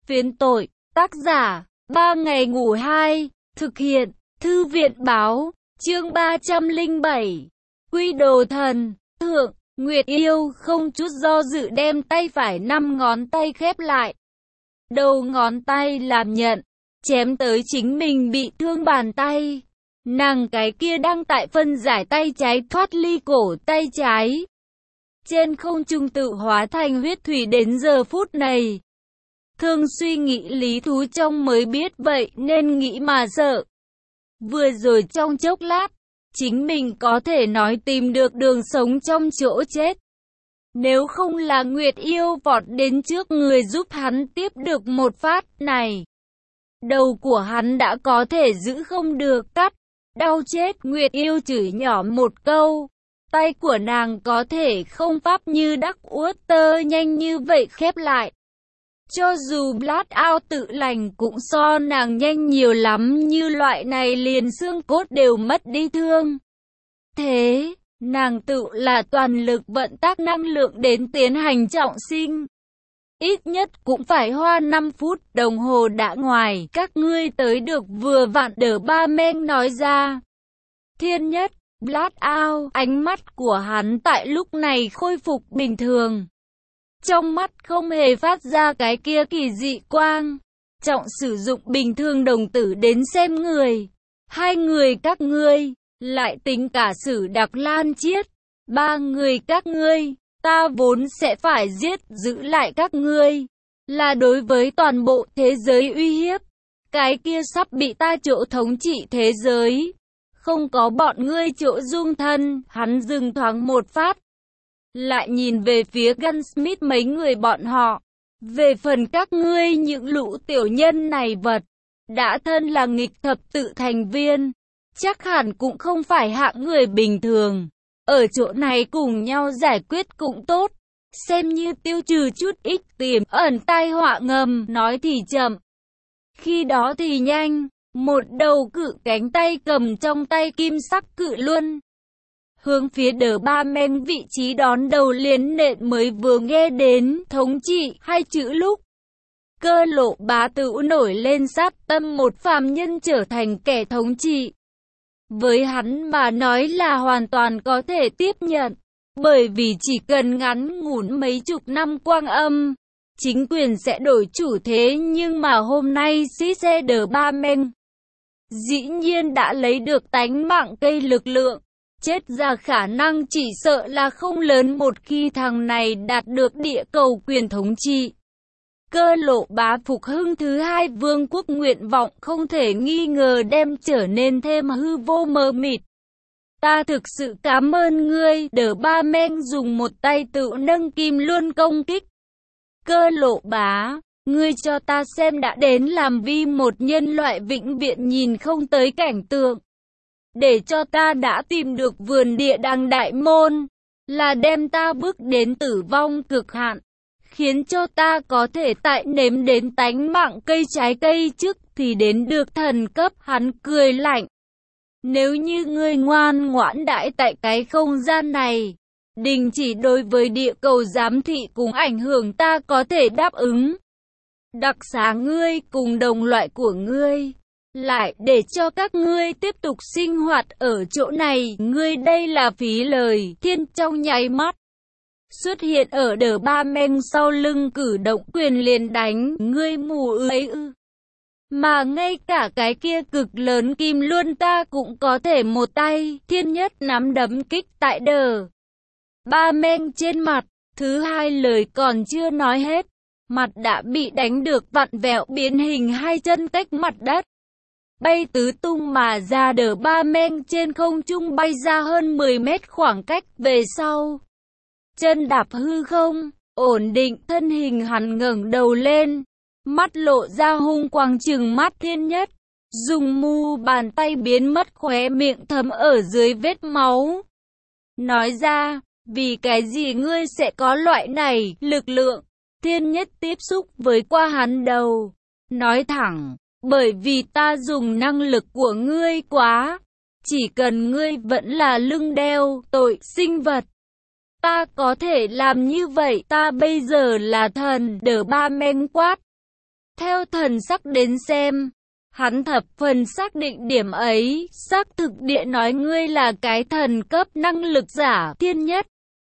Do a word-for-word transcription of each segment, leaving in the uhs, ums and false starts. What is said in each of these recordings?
Phiến tội, tác giả, ba ngày ngủ hai, thực hiện, thư viện báo, chương ba trăm lẻ bảy, Quy đồ thần, thượng, Nguyệt Yêu không chút do dự đem tay phải năm ngón tay khép lại. Đầu ngón tay làm nhận, chém tới chính mình bị thương bàn tay. Nàng cái kia đang tại phân giải tay trái thoát ly cổ tay trái. Trên không trung tự hóa thành huyết thủy đến giờ phút này. Thương suy nghĩ lý thú trong mới biết vậy nên nghĩ mà sợ. Vừa rồi trong chốc lát, chính mình có thể nói tìm được đường sống trong chỗ chết. Nếu không là Nguyệt Yêu vọt đến trước người giúp hắn tiếp được một phát này. Đầu của hắn đã có thể giữ không được cắt. Đau chết, Nguyệt Yêu chửi nhỏ một câu. Tay của nàng có thể không pháp như đắc uất tơ nhanh như vậy khép lại. Cho dù Blast Out tự lành cũng so nàng nhanh nhiều lắm, như loại này liền xương cốt đều mất đi thương. Thế, nàng tự là toàn lực vận tác năng lượng đến tiến hành trọng sinh. Ít nhất cũng phải hoa năm phút đồng hồ đã ngoài các ngươi tới được vừa vặn, đỡ ba men nói ra. Thiên nhất, Blast Out, ánh mắt của hắn tại lúc này khôi phục bình thường. Trong mắt không hề phát ra cái kia kỳ dị quang. Trọng sử dụng bình thường đồng tử đến xem người. Hai người các ngươi, lại tính cả Sử Đặc Lan Chiết. Ba người các ngươi, ta vốn sẽ phải giết giữ lại các ngươi. Là đối với toàn bộ thế giới uy hiếp. Cái kia sắp bị ta chỗ thống trị thế giới. Không có bọn ngươi chỗ dung thân, hắn dừng thoáng một phát. Lại nhìn về phía Gunsmith mấy người bọn họ. Về phần các ngươi những lũ tiểu nhân này vật, đã thân là nghịch thập tự thành viên, chắc hẳn cũng không phải hạng người bình thường. Ở chỗ này cùng nhau giải quyết cũng tốt, xem như tiêu trừ chút ít tiềm ẩn tai họa ngầm, nói thì chậm. Khi đó thì nhanh, một đầu cự cánh tay cầm trong tay kim sắc cự luân. Hướng phía đờ ba men vị trí đón đầu liền nện mới vừa nghe đến thống trị hai chữ lúc. Cơ Lộ Bá tự nổi lên sát tâm một phàm nhân trở thành kẻ thống trị. Với hắn mà nói là hoàn toàn có thể tiếp nhận. Bởi vì chỉ cần ngắn ngủn mấy chục năm quang âm, chính quyền sẽ đổi chủ thế, nhưng mà hôm nay sĩ xe đờ ba men dĩ nhiên đã lấy được tánh mạng cây lực lượng. Chết ra khả năng chỉ sợ là không lớn một khi thằng này đạt được địa cầu quyền thống trị. Cơ Lộ Bá phục hưng thứ hai vương quốc nguyện vọng không thể nghi ngờ đem trở nên thêm hư vô mờ mịt. Ta thực sự cảm ơn ngươi, đờ ba men dùng một tay tự nâng kim luân công kích. Cơ Lộ Bá, ngươi cho ta xem đã đến làm vi một nhân loại vĩnh viễn nhìn không tới cảnh tượng. Để cho ta đã tìm được vườn địa đàng đại môn, là đem ta bước đến tử vong cực hạn, khiến cho ta có thể tại nếm đến tánh mạng cây trái cây trước thì đến được thần cấp. Hắn cười lạnh. Nếu như ngươi ngoan ngoãn đãi tại cái không gian này, đình chỉ đối với địa cầu giám thị cùng ảnh hưởng, ta có thể đáp ứng. Đặc xá ngươi cùng đồng loại của ngươi. Lại để cho các ngươi tiếp tục sinh hoạt ở chỗ này, ngươi đây là phí lời. Thiên trong nháy mắt xuất hiện ở đờ ba men sau lưng, cử động quyền liền đánh. Ngươi mù ấy ư? Mà ngay cả cái kia cực lớn kim luân ta cũng có thể một tay. Thiên nhất nắm đấm kích tại đờ ba men trên mặt. Thứ hai lời còn chưa nói hết, mặt đã bị đánh được vặn vẹo biến hình, hai chân cách mặt đất bay tứ tung mà ra, đờ ba men trên không trung bay ra hơn mười mét khoảng cách về sau. Chân đạp hư không, ổn định thân hình, hắn ngẩng đầu lên, mắt lộ ra hung quang trừng mắt thiên nhất, dùng mu bàn tay biến mất khóe miệng thấm ở dưới vết máu. Nói ra, vì cái gì ngươi sẽ có loại này lực lượng? Thiên nhất tiếp xúc với qua hắn đầu, nói thẳng. Bởi vì ta dùng năng lực của ngươi quá. Chỉ cần ngươi vẫn là lưng đeo tội sinh vật, ta có thể làm như vậy. Ta bây giờ là thần, đờ ba men quát. Theo thần sắc đến xem, hắn thập phần xác định điểm ấy, xác thực địa nói ngươi là cái thần cấp năng lực giả thiên nhất.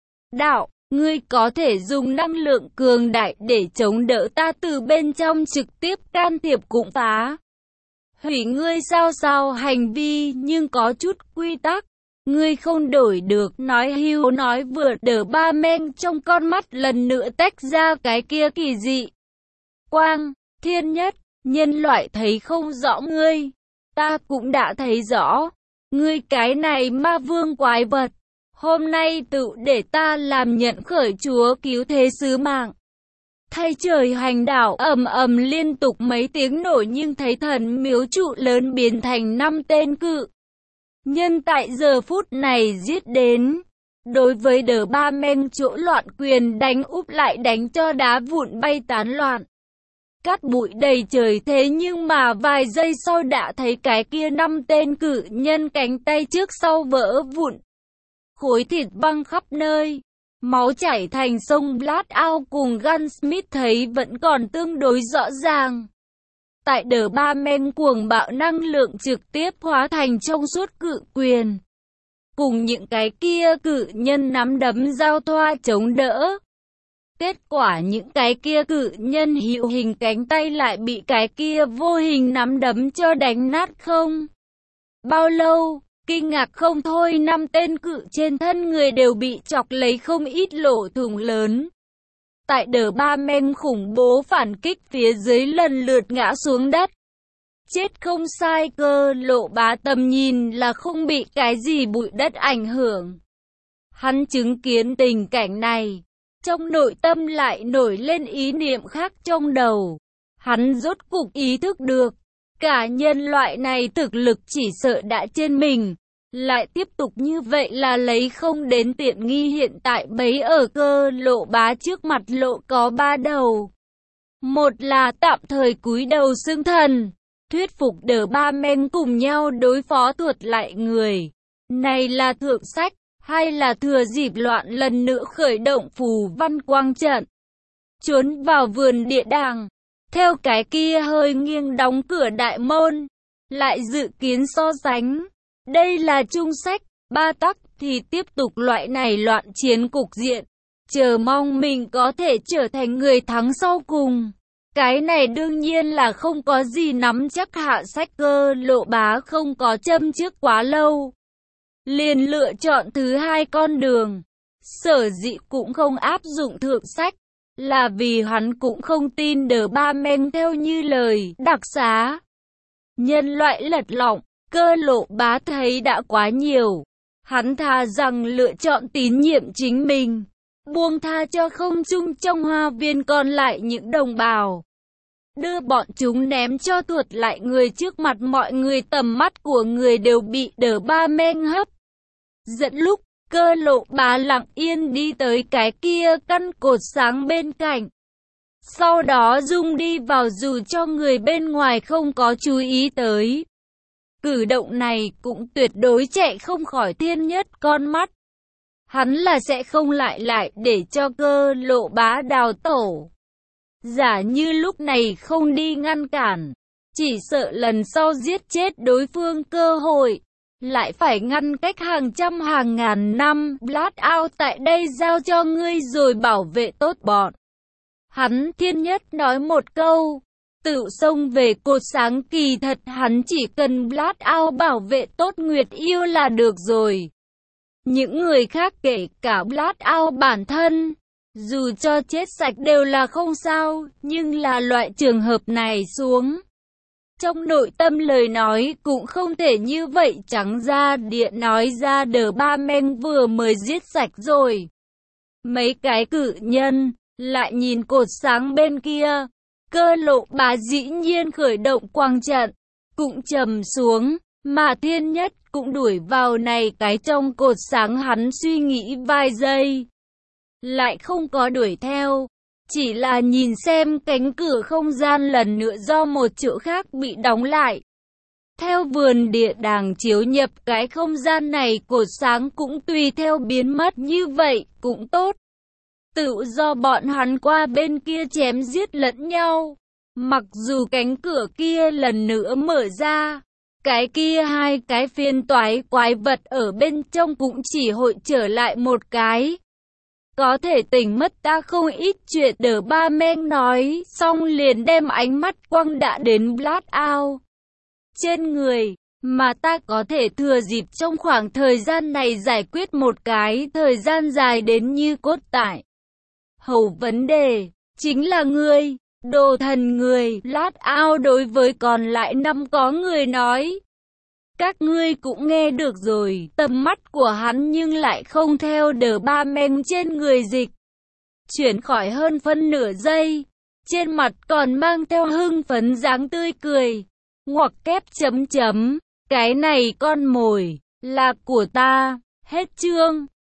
Đạo, ngươi có thể dùng năng lượng cường đại để chống đỡ ta từ bên trong trực tiếp can thiệp cũng phá hủy ngươi sao sao hành vi, nhưng có chút quy tắc, ngươi không đổi được. Nói hưu nói vừa, đờ ba men trong con mắt lần nữa tách ra cái kia kỳ dị quang. Thiên nhất, nhân loại thấy không rõ ngươi, ta cũng đã thấy rõ. Ngươi cái này ma vương quái vật, hôm nay tự để ta làm nhận khởi chúa cứu thế sứ mạng. Thay trời hành đạo, ầm ầm liên tục mấy tiếng nổ, nhưng thấy thần miếu trụ lớn biến thành năm tên cự nhân tại giờ phút này giết đến. Đối với đờ ba men chỗ loạn quyền đánh úp lại đánh cho đá vụn bay tán loạn, cát bụi đầy trời, thế nhưng mà vài giây sau đã thấy cái kia năm tên cự nhân cánh tay trước sau vỡ vụn, khối thịt văng khắp nơi, máu chảy thành sông. Blackout cùng Gunsmith thấy vẫn còn tương đối rõ ràng. Tại đờ ba men cuồng bạo năng lượng trực tiếp hóa thành trong suốt cự quyền, cùng những cái kia cự nhân nắm đấm giao thoa chống đỡ. Kết quả những cái kia cự nhân hữu hình cánh tay lại bị cái kia vô hình nắm đấm cho đánh nát không bao lâu. Kinh ngạc không thôi, năm tên cự trên thân người đều bị chọc lấy không ít lỗ thủng lớn. Tại đờ ba men khủng bố phản kích phía dưới lần lượt ngã xuống đất. Chết không sai, Cơ Lộ Bá tầm nhìn là không bị cái gì bụi đất ảnh hưởng. Hắn chứng kiến tình cảnh này, trong nội tâm lại nổi lên ý niệm khác trong đầu. Hắn rốt cục ý thức được, cả nhân loại này thực lực chỉ sợ đã trên mình, lại tiếp tục như vậy là lấy không đến tiện nghi. Hiện tại bấy ở Cơ Lộ Bá trước mặt lộ có ba đầu. Một là tạm thời cúi đầu xưng thần, thuyết phục đờ ba men cùng nhau đối phó tuột lại người này là thượng sách. Hai là thừa dịp loạn lần nữa khởi động phù văn quang trận, trốn vào vườn địa đàng, theo cái kia hơi nghiêng đóng cửa đại môn, lại dự kiến so sánh. Đây là trung sách. Ba tắc thì tiếp tục loại này loạn chiến cục diện, chờ mong mình có thể trở thành người thắng sau cùng. Cái này đương nhiên là không có gì nắm chắc. Hạ sách. Cơ Lộ Bá không có châm trước quá lâu, liền lựa chọn thứ hai con đường. Sở dĩ cũng không áp dụng thượng sách, là vì hắn cũng không tin đờ ba men theo như lời đặc xá. Nhân loại lật lọng, Cơ Lộ Bá thấy đã quá nhiều. Hắn thà rằng lựa chọn tín nhiệm chính mình, buông tha cho không trung trong hoa viên còn lại những đồng bào, đưa bọn chúng ném cho tuột lại người. Trước mặt mọi người, tầm mắt của người đều bị đờ ba men hấp dẫn. Lúc Cơ Lộ Bá lặng yên đi tới cái kia căn cột sáng bên cạnh, sau đó rung đi vào dù cho người bên ngoài không có chú ý tới. Cử động này cũng tuyệt đối chạy không khỏi thiên nhất con mắt. Hắn là sẽ không lại lại để cho Cơ Lộ Bá đào tổ. Giả như lúc này không đi ngăn cản, chỉ sợ lần sau giết chết đối phương cơ hội lại phải ngăn cách hàng trăm hàng ngàn năm. Blackout tại đây giao cho ngươi rồi, bảo vệ tốt bọn hắn. Thiên nhất nói một câu, tự xông về cột sáng. Kỳ thật hắn chỉ cần Blackout bảo vệ tốt Nguyệt Yêu là được rồi. Những người khác kể cả Blackout bản thân, dù cho chết sạch đều là không sao, nhưng là loại trường hợp này xuống, trong nội tâm lời nói cũng không thể như vậy trắng ra địa nói ra. Đờ ba men vừa mới giết sạch rồi mấy cái cự nhân, lại nhìn cột sáng bên kia. Cơ Lộ Bá dĩ nhiên khởi động quang trận, cũng trầm xuống, mà thiên nhất cũng đuổi vào này cái trong cột sáng. Hắn suy nghĩ vài giây, lại không có đuổi theo, chỉ là nhìn xem cánh cửa không gian lần nữa do một chỗ khác bị đóng lại. Theo vườn địa đàng chiếu nhập cái không gian này, cột sáng cũng tùy theo biến mất. Như vậy cũng tốt, tự do bọn hắn qua bên kia chém giết lẫn nhau, Mặc dù cánh cửa kia lần nữa mở ra, cái kia hai cái phiên toái quái vật ở bên trong cũng chỉ hội trở lại một cái. Có thể tỉnh mất ta không ít chuyện, đờ ba men nói, xong liền đem ánh mắt quăng đã đến Blackout trên người, mà ta có thể thừa dịp trong khoảng thời gian này giải quyết một cái thời gian dài đến như cốt tại. Hầu vấn đề, chính là ngươi, đồ thần người, Blackout đối với còn lại năm có người nói. Các ngươi cũng nghe được rồi, tầm mắt của hắn nhưng lại không theo đờ ba men trên người dịch. Chuyển khỏi hơn phân nửa giây, trên mặt còn mang theo hưng phấn dáng tươi cười. Ngoặc kép chấm chấm, cái này con mồi, là của ta, hết chương.